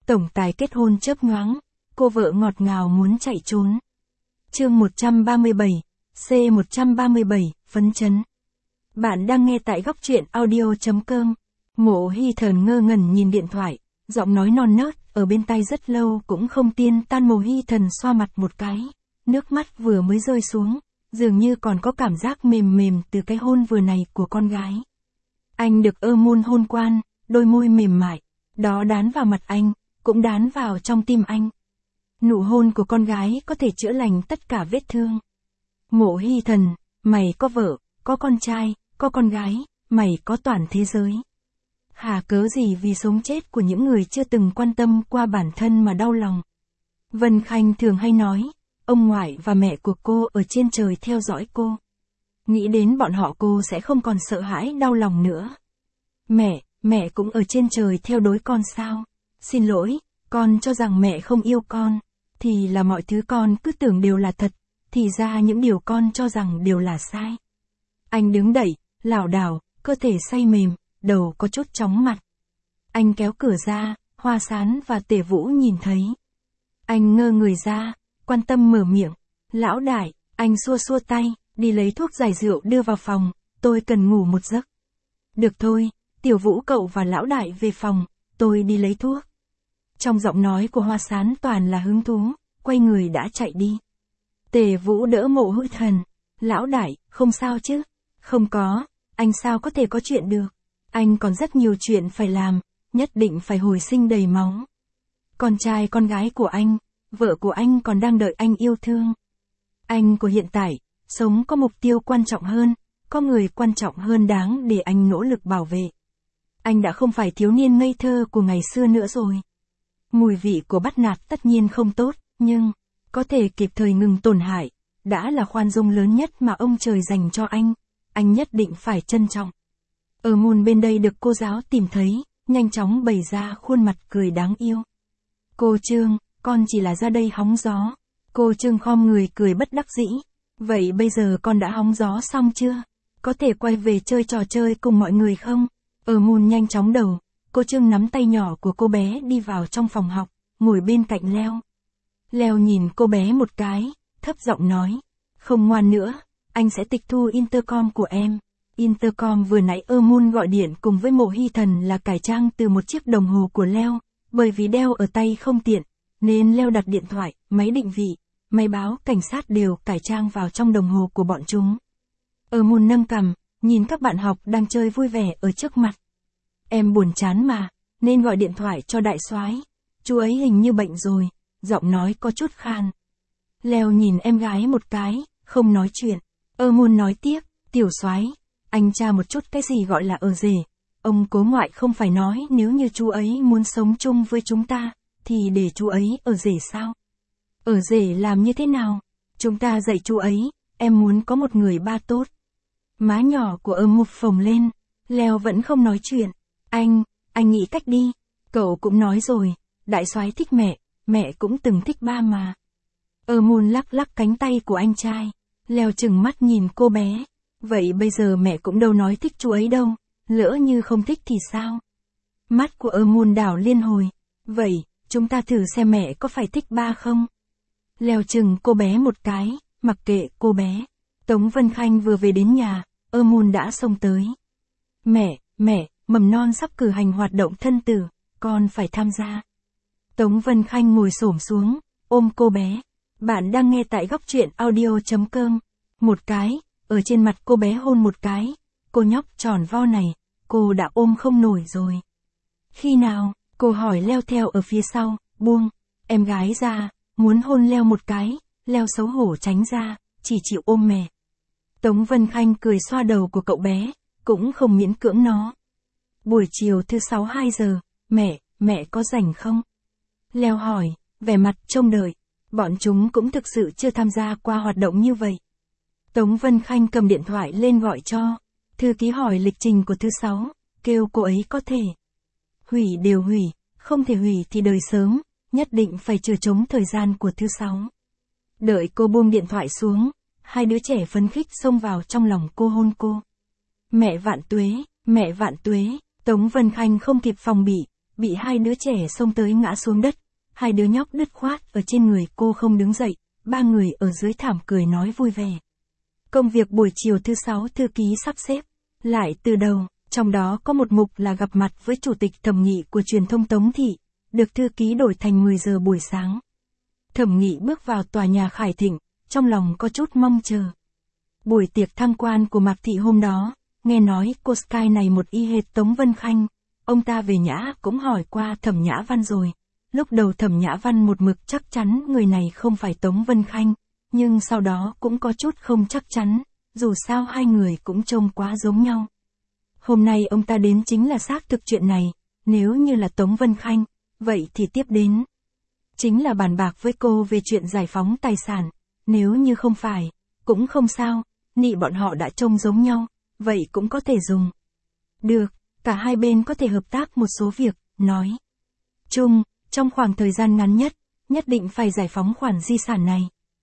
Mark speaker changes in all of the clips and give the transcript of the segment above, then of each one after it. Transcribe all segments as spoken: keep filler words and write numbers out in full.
Speaker 1: Tổng tài kết hôn chớp nhoáng, cô vợ ngọt ngào muốn chạy trốn. Chương một trăm ba mươi bảy, C một trăm ba mươi bảy, phấn chấn. Bạn đang nghe tại góc truyện audio chấm com. Mộ Hy Thần ngơ ngẩn nhìn điện thoại, giọng nói non nớt ở bên tai rất lâu cũng không tiên tan. Mộ Hy Thần xoa mặt một cái, nước mắt vừa mới rơi xuống, dường như còn có cảm giác mềm mềm từ cái hôn vừa này của con gái. Anh được ơ môn hôn quan, đôi môi mềm mại, đó đán vào mặt anh, cũng đán vào trong tim anh. Nụ hôn của con gái có thể chữa lành tất cả vết thương. Mộ Hy Thần, mày có vợ, có con trai, có con gái, mày có toàn thế giới. Hà cớ gì vì sống chết của những người chưa từng quan tâm qua bản thân mà đau lòng. Vân Khanh thường hay nói, ông ngoại và mẹ của cô ở trên trời theo dõi cô. Nghĩ đến bọn họ cô sẽ không còn sợ hãi đau lòng nữa. Mẹ, mẹ cũng ở trên trời theo đối con sao? Xin lỗi, con cho rằng mẹ không yêu con, thì là mọi thứ con cứ tưởng đều là thật, thì ra những điều con cho rằng đều là sai. Anh đứng đẩy, lảo đảo, cơ thể say mềm, đầu có chút chóng mặt. Anh kéo cửa ra, Hoa Sán và Tề Vũ nhìn thấy. Anh ngơ người ra, quan tâm mở miệng. Lão đại, anh xua xua tay, đi lấy thuốc giải rượu đưa vào phòng, tôi cần ngủ một giấc. Được thôi, Tiểu Vũ cậu và lão đại về phòng, tôi đi lấy thuốc. Trong giọng nói của Hoa Sán toàn là hứng thú, quay người đã chạy đi. Tề Vũ đỡ Mộ Hy Thần. Lão đại, không sao chứ? Không có, anh sao có thể có chuyện được? Anh còn rất nhiều chuyện phải làm, nhất định phải hồi sinh đầy máu. Con trai con gái của anh, vợ của anh còn đang đợi anh yêu thương. Anh của hiện tại, sống có mục tiêu quan trọng hơn, có người quan trọng hơn đáng để anh nỗ lực bảo vệ. Anh đã không phải thiếu niên ngây thơ của ngày xưa nữa rồi. Mùi vị của bắt nạt tất nhiên không tốt, nhưng có thể kịp thời ngừng tổn hại, đã là khoan dung lớn nhất mà ông trời dành cho anh, anh nhất định phải trân trọng. Ở môn bên đây được cô giáo tìm thấy, nhanh chóng bày ra khuôn mặt cười đáng yêu. Cô Trương, con chỉ là ra đây hóng gió. Cô Trương khom người cười bất đắc dĩ. Vậy bây giờ con đã hóng gió xong chưa? Có thể quay về chơi trò chơi cùng mọi người không? Ở môn nhanh chóng đầu, cô Trương nắm tay nhỏ của cô bé đi vào trong phòng học, ngồi bên cạnh Leo. Leo nhìn cô bé một cái, thấp giọng nói. Không ngoan nữa, anh sẽ tịch thu intercom của em. Intercom vừa nãy ơ môn gọi điện cùng với Mộ Hy Thần là cải trang từ một chiếc đồng hồ của Leo, bởi vì đeo ở tay không tiện, nên Leo đặt điện thoại, máy định vị, máy báo cảnh sát đều cải trang vào trong đồng hồ của bọn chúng. Ơ môn nâng cằm, nhìn các bạn học đang chơi vui vẻ ở trước mặt. Em buồn chán mà, nên gọi điện thoại cho đại soái. Chú ấy hình như bệnh rồi, giọng nói có chút khan. Leo nhìn em gái một cái, không nói chuyện. Ơ môn nói tiếp, tiểu soái, anh tra một chút cái gì gọi là ở rể. Ông cố ngoại không phải nói nếu như chú ấy muốn sống chung với chúng ta, thì để chú ấy ở rể sao? Ở rể làm như thế nào? Chúng ta dạy chú ấy, em muốn có một người ba tốt. Má nhỏ của ơ mục phồng lên, Leo vẫn không nói chuyện. Anh, anh nghĩ cách đi. Cậu cũng nói rồi, đại soái thích mẹ, mẹ cũng từng thích ba mà. Ơ môn lắc lắc cánh tay của anh trai. Leo chừng mắt nhìn cô bé. Vậy bây giờ mẹ cũng đâu nói thích chú ấy đâu, lỡ như không thích thì sao? Mắt của ơ môn đảo liên hồi. Vậy, chúng ta thử xem mẹ có phải thích ba không? Leo chừng cô bé một cái, mặc kệ cô bé. Tống Vân Khanh vừa về đến nhà, ơ môn đã xông tới. Mẹ, mẹ, mầm non sắp cử hành hoạt động thân tử, con phải tham gia. Tống Vân Khanh ngồi xổm xuống, ôm cô bé. Bạn đang nghe tại góc truyện audio chấm com. Một cái, ở trên mặt cô bé hôn một cái. Cô nhóc tròn vo này, cô đã ôm không nổi rồi. Khi nào? Cô hỏi Leo theo ở phía sau, buông. Em gái ra, muốn hôn Leo một cái. Leo xấu hổ tránh ra, chỉ chịu ôm mẹ. Tống Vân Khanh cười xoa đầu của cậu bé, cũng không miễn cưỡng nó. Buổi chiều thứ sáu hai giờ, mẹ, mẹ có rảnh không? Leo hỏi, vẻ mặt trông đợi. Bọn chúng cũng thực sự chưa tham gia qua hoạt động như vậy. Tống Vân Khanh cầm điện thoại lên gọi cho. Thư ký hỏi lịch trình của thứ sáu, kêu cô ấy có thể. Hủy đều hủy, không thể hủy thì đời sớm, nhất định phải chừa trống thời gian của thứ sáu. Đợi cô buông điện thoại xuống, hai đứa trẻ phấn khích xông vào trong lòng cô hôn cô. Mẹ vạn tuế, mẹ vạn tuế, Tống Vân Khanh không kịp phòng bị, bị hai đứa trẻ xông tới ngã xuống đất, hai đứa nhóc đứt khoát ở trên người cô không đứng dậy, ba người ở dưới thảm cười nói vui vẻ. Công việc buổi chiều thứ sáu thư ký sắp xếp, lại từ đầu, trong đó có một mục là gặp mặt với chủ tịch Thẩm Nghị của truyền thông Tống Thị, được thư ký đổi thành mười giờ buổi sáng. Thẩm Nghị bước vào tòa nhà Khải Thịnh, trong lòng có chút mong chờ. Buổi tiệc tham quan của Mạc Thị hôm đó, nghe nói cô Sky này một y hệt Tống Vân Khanh, ông ta về Nhã cũng hỏi qua Thẩm Nhã Văn rồi. Lúc đầu Thẩm Nhã Văn một mực chắc chắn người này không phải Tống Vân Khanh, nhưng sau đó cũng có chút không chắc chắn, dù sao hai người cũng trông quá giống nhau. Hôm nay ông ta đến chính là xác thực chuyện này, nếu như là Tống Vân Khanh, vậy thì tiếp đến chính là bàn bạc với cô về chuyện giải phóng tài sản, nếu như không phải, cũng không sao, nị bọn họ đã trông giống nhau, vậy cũng có thể dùng. Được, cả hai bên có thể hợp tác một số việc, nói chung, trong khoảng thời gian ngắn nhất, nhất định phải giải phóng khoản di sản này.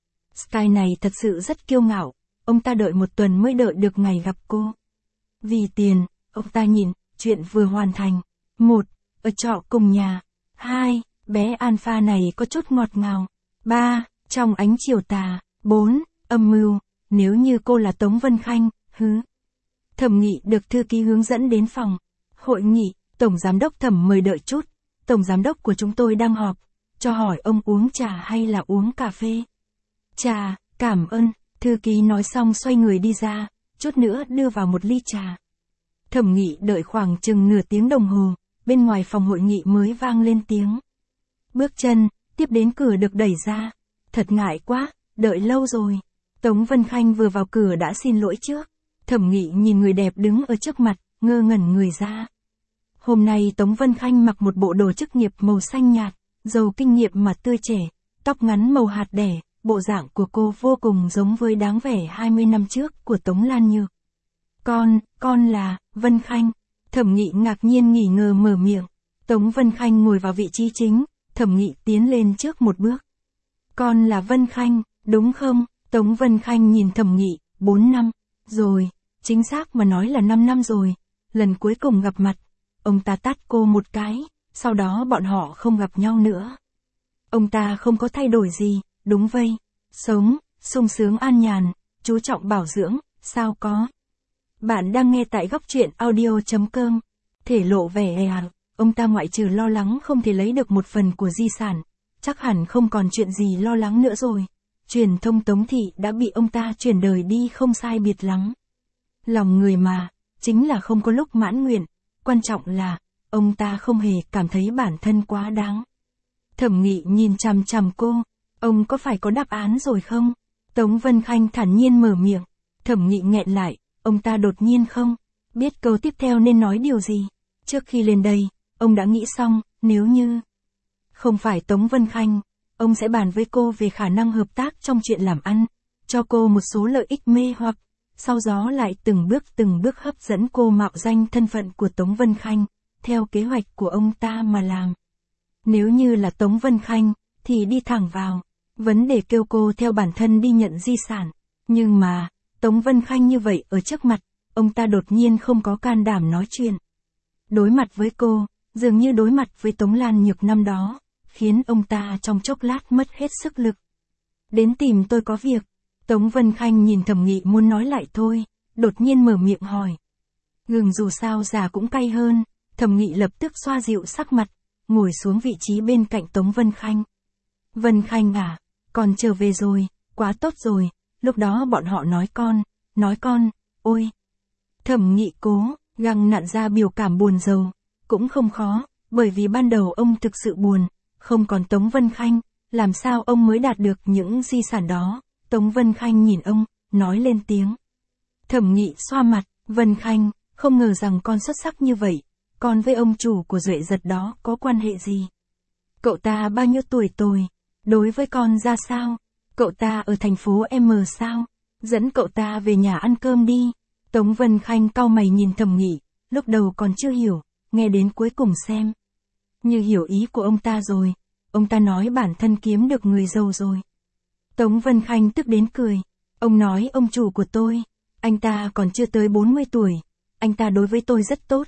Speaker 1: Sky này thật sự rất kiêu ngạo, ông ta đợi một tuần mới đợi được ngày gặp cô. Vì tiền, ông ta nhìn, chuyện vừa hoàn thành. Một, ở trọ cùng nhà. Hai, bé Alpha này có chút ngọt ngào. Ba, trong ánh chiều tà. Bốn, âm mưu, nếu như cô là Tống Vân Khanh, hứ. Thẩm Nghị được thư ký hướng dẫn đến phòng. Hội nghị, Tổng Giám đốc Thẩm mời đợi chút. Tổng Giám đốc của chúng tôi đang họp, cho hỏi ông uống trà hay là uống cà phê. Trà, cảm ơn, thư ký nói xong xoay người đi ra, chút nữa đưa vào một ly trà. Thẩm Nghị đợi khoảng chừng nửa tiếng đồng hồ, bên ngoài phòng hội nghị mới vang lên tiếng bước chân, tiếp đến cửa được đẩy ra. Thật ngại quá, đợi lâu rồi. Tống Vân Khanh vừa vào cửa đã xin lỗi trước. Thẩm Nghị nhìn người đẹp đứng ở trước mặt, ngơ ngẩn người ra. Hôm nay Tống Vân Khanh mặc một bộ đồ chức nghiệp màu xanh nhạt, giàu kinh nghiệm mà tươi trẻ, tóc ngắn màu hạt đẻ, bộ dạng của cô vô cùng giống với đáng vẻ hai mươi năm trước của Tống Lan Nhược. Con, con là, Vân Khanh. Thẩm Nghị ngạc nhiên nghỉ ngờ mở miệng. Tống Vân Khanh ngồi vào vị trí chính, Thẩm Nghị tiến lên trước một bước. Con là Vân Khanh, đúng không? Tống Vân Khanh nhìn Thẩm Nghị, bốn năm, rồi, chính xác mà nói là năm năm rồi, lần cuối cùng gặp mặt. Ông ta tát cô một cái, sau đó bọn họ không gặp nhau nữa. Ông ta không có thay đổi gì, đúng vây, sống, sung sướng an nhàn, chú trọng bảo dưỡng, sao có. Bạn đang nghe tại góc truyện audio chấm com, thể lộ vẻ e ả, ông ta ngoại trừ lo lắng không thể lấy được một phần của di sản, chắc hẳn không còn chuyện gì lo lắng nữa rồi. Truyền thông Tống Thị đã bị ông ta chuyển đời đi không sai biệt lắm. Lòng người mà, chính là không có lúc mãn nguyện. Quan trọng là, ông ta không hề cảm thấy bản thân quá đáng. Thẩm Nghị nhìn chằm chằm cô, ông có phải có đáp án rồi không? Tống Vân Khanh thản nhiên mở miệng. Thẩm Nghị nghẹn lại, ông ta đột nhiên không biết câu tiếp theo nên nói điều gì. Trước khi lên đây, ông đã nghĩ xong, nếu như không phải Tống Vân Khanh, ông sẽ bàn với cô về khả năng hợp tác trong chuyện làm ăn, cho cô một số lợi ích mê hoặc. Sau đó lại từng bước từng bước hấp dẫn cô mạo danh thân phận của Tống Vân Khanh, theo kế hoạch của ông ta mà làm. Nếu như là Tống Vân Khanh, thì đi thẳng vào, vấn đề kêu cô theo bản thân đi nhận di sản. Nhưng mà, Tống Vân Khanh như vậy ở trước mặt, ông ta đột nhiên không có can đảm nói chuyện. Đối mặt với cô, dường như đối mặt với Tống Lan Nhược năm đó, khiến ông ta trong chốc lát mất hết sức lực. Đến tìm tôi có việc. Tống Vân Khanh nhìn Thẩm Nghị muốn nói lại thôi, đột nhiên mở miệng hỏi. Gừng dù sao già cũng cay hơn, Thẩm Nghị lập tức xoa dịu sắc mặt, ngồi xuống vị trí bên cạnh Tống Vân Khanh. Vân Khanh à, con trở về rồi, quá tốt rồi, lúc đó bọn họ nói con, nói con, ôi. Thẩm Nghị cố, găng nặn ra biểu cảm buồn rầu, cũng không khó, bởi vì ban đầu ông thực sự buồn, không còn Tống Vân Khanh, làm sao ông mới đạt được những di sản đó. Tống Vân Khanh nhìn ông, nói lên tiếng. Thẩm Nghị xoa mặt, Vân Khanh, không ngờ rằng con xuất sắc như vậy, con với ông chủ của Duệ Giật đó có quan hệ gì? Cậu ta bao nhiêu tuổi tôi? Đối với con ra sao? Cậu ta ở thành phố M sao? Dẫn cậu ta về nhà ăn cơm đi. Tống Vân Khanh cau mày nhìn Thẩm Nghị, lúc đầu còn chưa hiểu, nghe đến cuối cùng xem. Như hiểu ý của ông ta rồi, ông ta nói bản thân kiếm được người giàu rồi. Tống Vân Khanh tức đến cười. Ông nói ông chủ của tôi, anh ta còn chưa tới bốn mươi tuổi, anh ta đối với tôi rất tốt,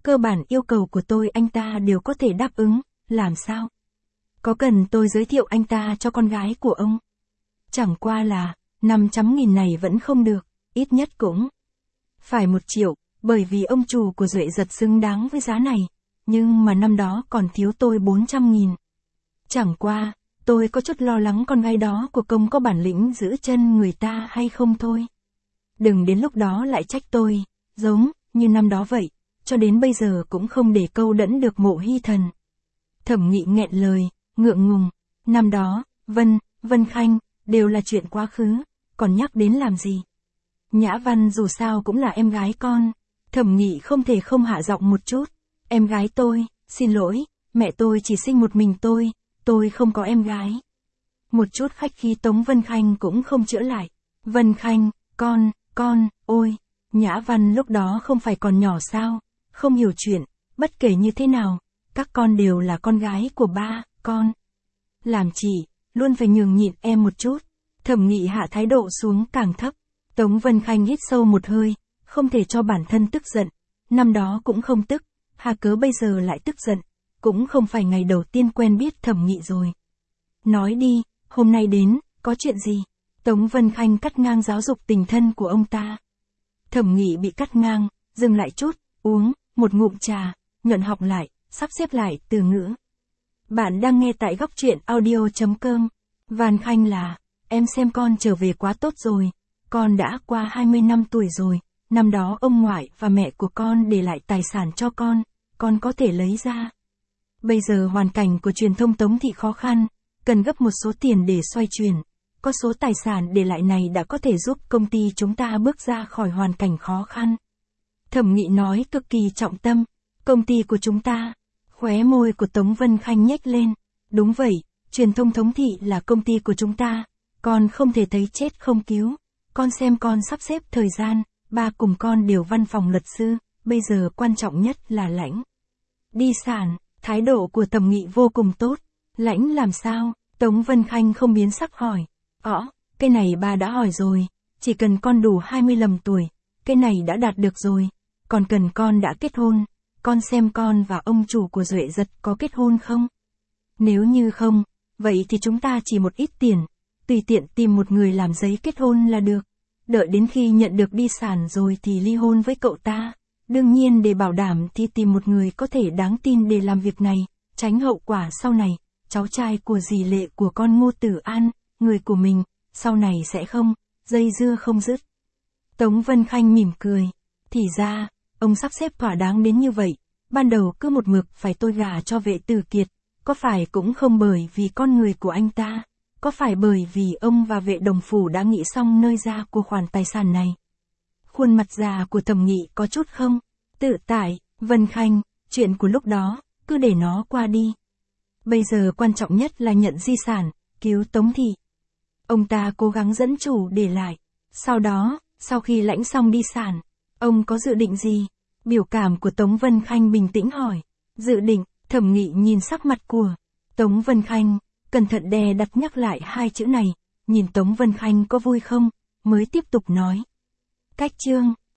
Speaker 1: cơ bản yêu cầu của tôi anh ta đều có thể đáp ứng, làm sao? Có cần tôi giới thiệu anh ta cho con gái của ông? Chẳng qua là, năm trăm nghìn này vẫn không được, ít nhất cũng phải một triệu, bởi vì ông chủ của Duệ Giật xứng đáng với giá này, nhưng mà năm đó còn thiếu tôi bốn trăm nghìn. Chẳng qua, tôi có chút lo lắng con gái đó của công có bản lĩnh giữ chân người ta hay không thôi. Đừng đến lúc đó lại trách tôi, giống như năm đó vậy, cho đến bây giờ cũng không để câu đẫn được Mộ Hy Thần. Thẩm Nghị nghẹn lời, ngượng ngùng, năm đó, Vân, Vân Khanh, đều là chuyện quá khứ, còn nhắc đến làm gì? Nhã Văn dù sao cũng là em gái con, Thẩm Nghị không thể không hạ giọng một chút, em gái tôi, xin lỗi, mẹ tôi chỉ sinh một mình tôi, tôi không có em gái. Một chút khách khí Tống Vân Khanh cũng không chữa lại, Vân Khanh, con, con, ôi, Nhã Văn lúc đó không phải còn nhỏ sao, không hiểu chuyện, bất kể như thế nào, các con đều là con gái của ba, con. Làm chị, luôn phải nhường nhịn em một chút. Thẩm Nghị hạ thái độ xuống càng thấp. Tống Vân Khanh hít sâu một hơi, không thể cho bản thân tức giận. Năm đó cũng không tức, hà cớ bây giờ lại tức giận, cũng không phải ngày đầu tiên quen biết Thẩm Nghị rồi. Nói đi, hôm nay đến, có chuyện gì? Tống Vân Khanh cắt ngang giáo dục tình thân của ông ta. Thẩm Nghị bị cắt ngang, dừng lại chút, uống một ngụm trà, nhuận học lại, sắp xếp lại từ ngữ. Bạn đang nghe tại góc truyện audio chấm com. Van Khanh là, em xem con trở về quá tốt rồi, con đã qua hai mươi năm tuổi rồi, năm đó ông ngoại và mẹ của con để lại tài sản cho con, con có thể lấy ra. Bây giờ hoàn cảnh của truyền thông Tống thị khó khăn, cần gấp một số tiền để xoay chuyển, có số tài sản để lại này đã có thể giúp công ty chúng ta bước ra khỏi hoàn cảnh khó khăn. Thẩm Nghị nói cực kỳ trọng tâm, công ty của chúng ta. Khóe môi của Tống Vân Khanh nhếch lên, đúng vậy, truyền thông Tống thị là công ty của chúng ta, con không thể thấy chết không cứu, con xem con sắp xếp thời gian, ba cùng con đều văn phòng luật sư, bây giờ quan trọng nhất là lãnh đi sản, thái độ của Thẩm Nghị vô cùng tốt, lãnh làm sao, Tống Vân Khanh không biến sắc hỏi, ỏ, cái này ba đã hỏi rồi, chỉ cần con đủ hai mươi lăm tuổi, cái này đã đạt được rồi, còn cần con đã kết hôn. Con xem con và ông chủ của Duệ Giật có kết hôn không? Nếu như không, vậy thì chúng ta chỉ một ít tiền, tùy tiện tìm một người làm giấy kết hôn là được. Đợi đến khi nhận được đi sản rồi thì ly hôn với cậu ta. Đương nhiên để bảo đảm thì tìm một người có thể đáng tin để làm việc này, tránh hậu quả sau này, cháu trai của dì Lệ của con Ngô Tử An, người của mình, sau này sẽ không, dây dưa không dứt. Tống Vân Khanh mỉm cười, thì ra, ông sắp xếp thỏa đáng đến như vậy, ban đầu cứ một mực phải tôi gả cho Vệ Tử Kiệt, có phải cũng không bởi vì con người của anh ta, có phải bởi vì ông và Vệ Đồng Phủ đã nghĩ xong nơi ra của khoản tài sản này. Khuôn mặt già của Thẩm Nghị có chút không tự tại, Vân Khanh, chuyện của lúc đó, cứ để nó qua đi. Bây giờ quan trọng nhất là nhận di sản, cứu Tống thị. Ông ta cố gắng dẫn chủ để lại, sau đó, sau khi lãnh xong đi sản, ông có dự định gì? Biểu cảm của Tống Vân Khanh bình tĩnh hỏi. Dự định, Thẩm Nghị nhìn sắc mặt của Tống Vân Khanh, cẩn thận đè đặt nhắc lại hai chữ này, nhìn Tống Vân Khanh có vui không, mới tiếp tục nói. Cách chương